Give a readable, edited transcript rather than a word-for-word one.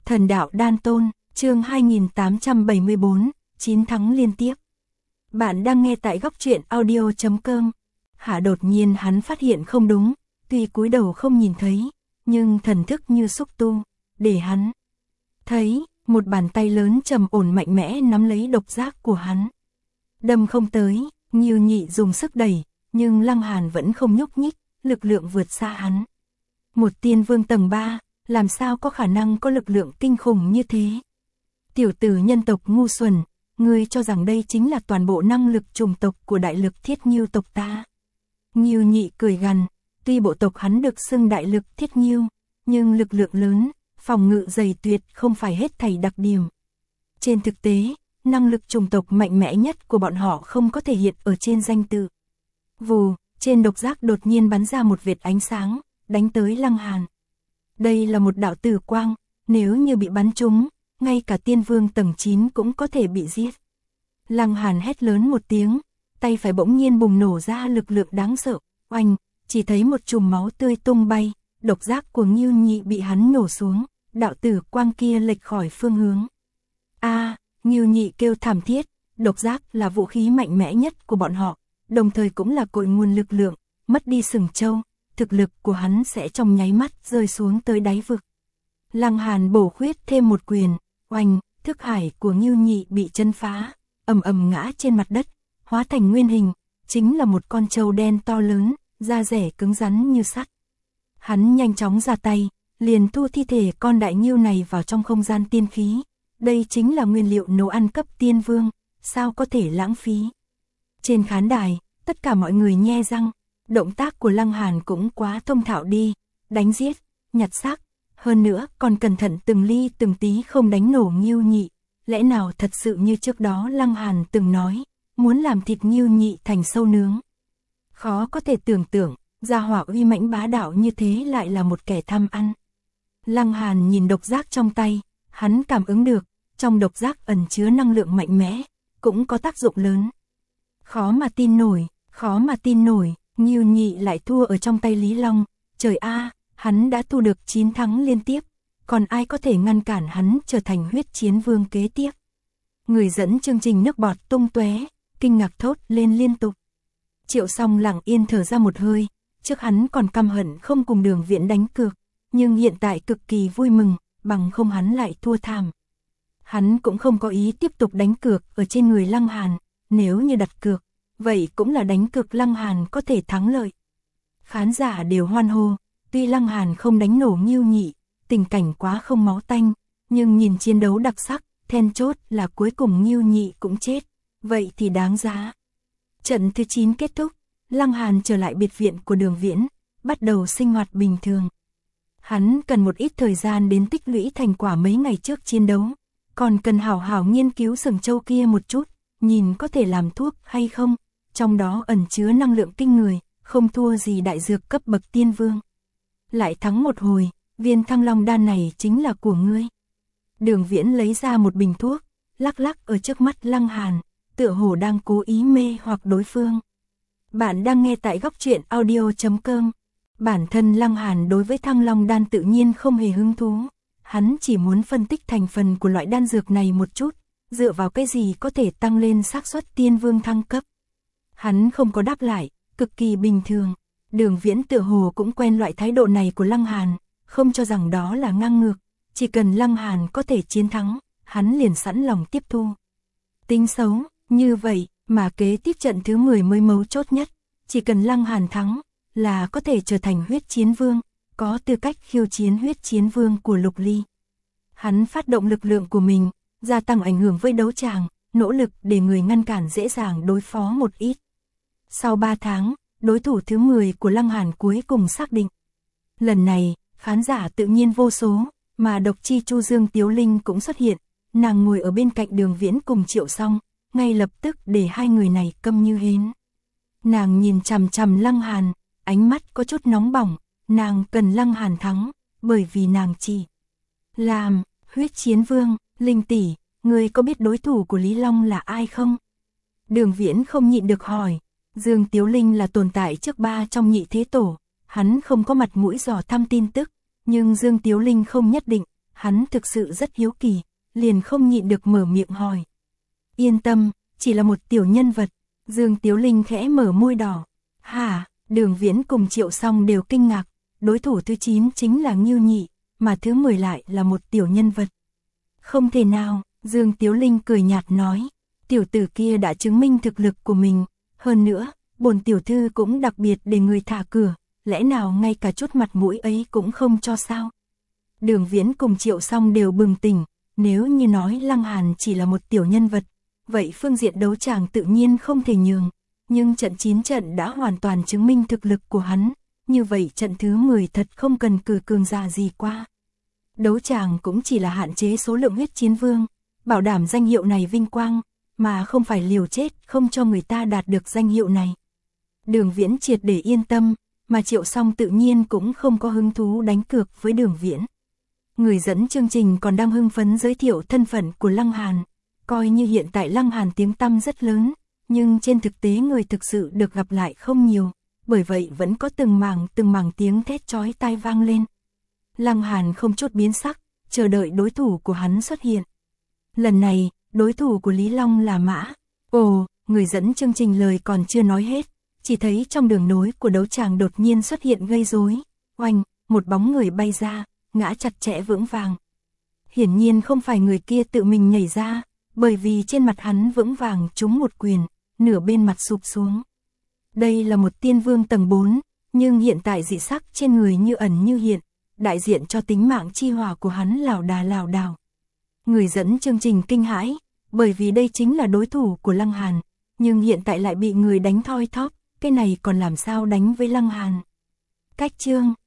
Thần đạo đan tôn, chương 2874, 9 thắng liên tiếp. Bạn đang nghe tại góc truyện audio.com. Đột nhiên hắn phát hiện không đúng, tuy cúi đầu không nhìn thấy, nhưng thần thức như xúc tu, để hắn thấy một bàn tay lớn trầm ổn mạnh mẽ nắm lấy độc giác của hắn. Đâm không tới, Ngưu Nhị dùng sức đẩy, nhưng Lăng Hàn vẫn không nhúc nhích, lực lượng vượt xa hắn. Một tiên vương tầng 3, làm sao có khả năng có lực lượng kinh khủng như thế? Tiểu tử nhân tộc ngu xuẩn, ngươi cho rằng đây chính là toàn bộ năng lực chủng tộc của đại lực Thiết Ngưu tộc ta? Ngưu Nhị cười gằn, tuy bộ tộc hắn được xưng đại lực Thiết Ngưu, nhưng lực lượng lớn, phòng ngự dày tuyệt không phải hết thảy đặc điểm. Trên thực tế, năng lực chủng tộc mạnh mẽ nhất của bọn họ không có thể hiện ở trên danh tự. Vù, trên độc giác đột nhiên bắn ra một vệt ánh sáng, đánh tới Lăng Hàn. Đây là một đạo tử quang, nếu như bị bắn trúng, ngay cả tiên vương tầng 9 cũng có thể bị giết. Lăng Hàn hét lớn một tiếng, tay phải bỗng nhiên bùng nổ ra lực lượng đáng sợ, oanh, chỉ thấy một chùm máu tươi tung bay, độc giác của Ngưu Nhị bị hắn nổ xuống, đạo tử quang kia lệch khỏi phương hướng. Ngưu Nhị kêu thảm thiết, độc giác là vũ khí mạnh mẽ nhất của bọn họ, đồng thời cũng là cội nguồn lực lượng, mất đi sừng trâu, thực lực của hắn sẽ trong nháy mắt rơi xuống tới đáy vực. Lăng Hàn bổ khuyết thêm một quyền, oanh, thức hải của Ngưu Nhị bị chân phá, ầm ầm ngã trên mặt đất, hóa thành nguyên hình, chính là một con trâu đen to lớn, da rẻ cứng rắn như sắt. Hắn nhanh chóng ra tay, liền thu thi thể con đại ngưu này vào trong không gian tiên khí. Đây chính là nguyên liệu nấu ăn cấp tiên vương, sao có thể lãng phí. Trên khán đài, tất cả mọi người nhe răng, động tác của Lăng Hàn cũng quá thông thạo đi, đánh giết, nhặt xác, hơn nữa còn cẩn thận từng ly từng tí không đánh nổ Ngưu Nhị. Lẽ nào thật sự như trước đó Lăng Hàn từng nói, muốn làm thịt Ngưu Nhị thành sâu nướng. Khó có thể tưởng tượng, gia hỏa uy mãnh bá đạo như thế lại là một kẻ tham ăn. Lăng Hàn nhìn độc giác trong tay, hắn cảm ứng được, trong độc giác ẩn chứa năng lượng mạnh mẽ, cũng có tác dụng lớn. Khó mà tin nổi, Ngưu Nhị lại thua ở trong tay Lý Long, trời a, hắn đã thu được 9 thắng liên tiếp, còn ai có thể ngăn cản hắn trở thành huyết chiến vương kế tiếp. Người dẫn chương trình nước bọt tung tóe, kinh ngạc thốt lên liên tục. Triệu Song lặng yên thở ra một hơi, trước hắn còn căm hận không cùng Đường Viễn đánh cược, nhưng hiện tại cực kỳ vui mừng, bằng không hắn lại thua thảm. Hắn cũng không có ý tiếp tục đánh cược ở trên người Lăng Hàn, nếu như đặt cược, vậy cũng là đánh cược Lăng Hàn có thể thắng lợi. Khán giả đều hoan hô, tuy Lăng Hàn không đánh nổ Ngưu Nhị, tình cảnh quá không máu tanh, nhưng nhìn chiến đấu đặc sắc, then chốt là cuối cùng Ngưu Nhị cũng chết, vậy thì đáng giá. Trận thứ 9 kết thúc, Lăng Hàn trở lại biệt viện của Đường Viễn, bắt đầu sinh hoạt bình thường. Hắn cần một ít thời gian đến tích lũy thành quả mấy ngày trước chiến đấu, còn cần hảo hảo nghiên cứu sừng trâu kia một chút, nhìn có thể làm thuốc hay không, trong đó ẩn chứa năng lượng kinh người, không thua gì đại dược cấp bậc tiên vương. Lại thắng một hồi, viên Thăng Long đan này chính là của ngươi. Đường Viễn lấy ra một bình thuốc, lắc lắc ở trước mắt Lăng Hàn, tựa hồ đang cố ý mê hoặc đối phương. Bạn đang nghe tại góc truyện audio.com. Bản thân Lăng Hàn đối với Thăng Long đan tự nhiên không hề hứng thú. Hắn chỉ muốn phân tích thành phần của loại đan dược này một chút, dựa vào cái gì có thể tăng lên xác suất tiên vương thăng cấp. Hắn không có đáp lại, cực kỳ bình thường. Đường Viễn tựa hồ cũng quen loại thái độ này của Lăng Hàn, không cho rằng đó là ngang ngược, chỉ cần Lăng Hàn có thể chiến thắng, hắn liền sẵn lòng tiếp thu. Tính xấu, như vậy mà kế tiếp trận thứ 10 mới mấu chốt nhất, chỉ cần Lăng Hàn thắng là có thể trở thành huyết chiến vương, có tư cách khiêu chiến huyết chiến vương của Lục Ly. Hắn phát động lực lượng của mình, gia tăng ảnh hưởng với đấu tràng, nỗ lực để người ngăn cản dễ dàng đối phó một ít. Sau 3 tháng, đối thủ thứ 10 của Lăng Hàn cuối cùng xác định. Lần này, khán giả tự nhiên vô số, mà độc chi Chu Dương Tiếu Linh cũng xuất hiện, nàng ngồi ở bên cạnh Đường Viễn cùng Triệu Song, ngay lập tức để hai người này câm như hến. Nàng nhìn chằm chằm Lăng Hàn, ánh mắt có chút nóng bỏng, nàng cần Lăng Hàn thắng, bởi vì nàng chỉ làm huyết chiến vương. Linh tỷ, ngươi có biết đối thủ của Lý Long là ai không? Đường Viễn không nhịn được hỏi. Dương Tiếu Linh là tồn tại trước 3 trong nhị thế tổ, hắn không có mặt mũi dò thăm tin tức, nhưng Dương Tiếu Linh không nhất định, hắn thực sự rất hiếu kỳ, liền không nhịn được mở miệng hỏi. Yên tâm, chỉ là một tiểu nhân vật. Dương Tiếu Linh khẽ mở môi đỏ. Hả, Đường Viễn cùng Triệu Song đều kinh ngạc, đối thủ thứ 9 chính là Ngưu Nhị, mà thứ 10 lại là một tiểu nhân vật. Không thể nào, Dương Tiếu Linh cười nhạt nói, tiểu tử kia đã chứng minh thực lực của mình, hơn nữa, bổn tiểu thư cũng đặc biệt để người thả cửa, lẽ nào ngay cả chút mặt mũi ấy cũng không cho sao? Đường Viễn cùng Triệu Song đều bừng tỉnh, nếu như nói Lăng Hàn chỉ là một tiểu nhân vật, vậy phương diện đấu tràng tự nhiên không thể nhường, nhưng trận 9 trận đã hoàn toàn chứng minh thực lực của hắn, như vậy trận thứ 10 thật không cần cử cường giả gì qua. Đấu tràng cũng chỉ là hạn chế số lượng huyết chiến vương, bảo đảm danh hiệu này vinh quang, mà không phải liều chết không cho người ta đạt được danh hiệu này. Đường Viễn triệt để yên tâm, mà Triệu Song tự nhiên cũng không có hứng thú đánh cược với Đường Viễn. Người dẫn chương trình còn đang hưng phấn giới thiệu thân phận của Lăng Hàn, coi như hiện tại Lăng Hàn tiếng tăm rất lớn, nhưng trên thực tế người thực sự được gặp lại không nhiều, bởi vậy vẫn có từng mảng tiếng thét chói tai vang lên. Lăng Hàn không chút biến sắc, chờ đợi đối thủ của hắn xuất hiện. Lần này, đối thủ của Lý Long là Mã. Ồ, người dẫn chương trình lời còn chưa nói hết, chỉ thấy trong đường nối của đấu tràng đột nhiên xuất hiện gây rối. Oanh, một bóng người bay ra, ngã chặt chẽ vững vàng. Hiển nhiên không phải người kia tự mình nhảy ra, bởi vì trên mặt hắn vững vàng trúng một quyền, nửa bên mặt sụp xuống. Đây là một tiên vương tầng 4, nhưng hiện tại dị sắc trên người như ẩn như hiện, đại diện cho tính mạng chi hỏa của hắn lảo đảo. Người dẫn chương trình kinh hãi, bởi vì đây chính là đối thủ của Lăng Hàn, nhưng hiện tại lại bị người đánh thoi thóp, cái này còn làm sao đánh với Lăng Hàn. Cách chương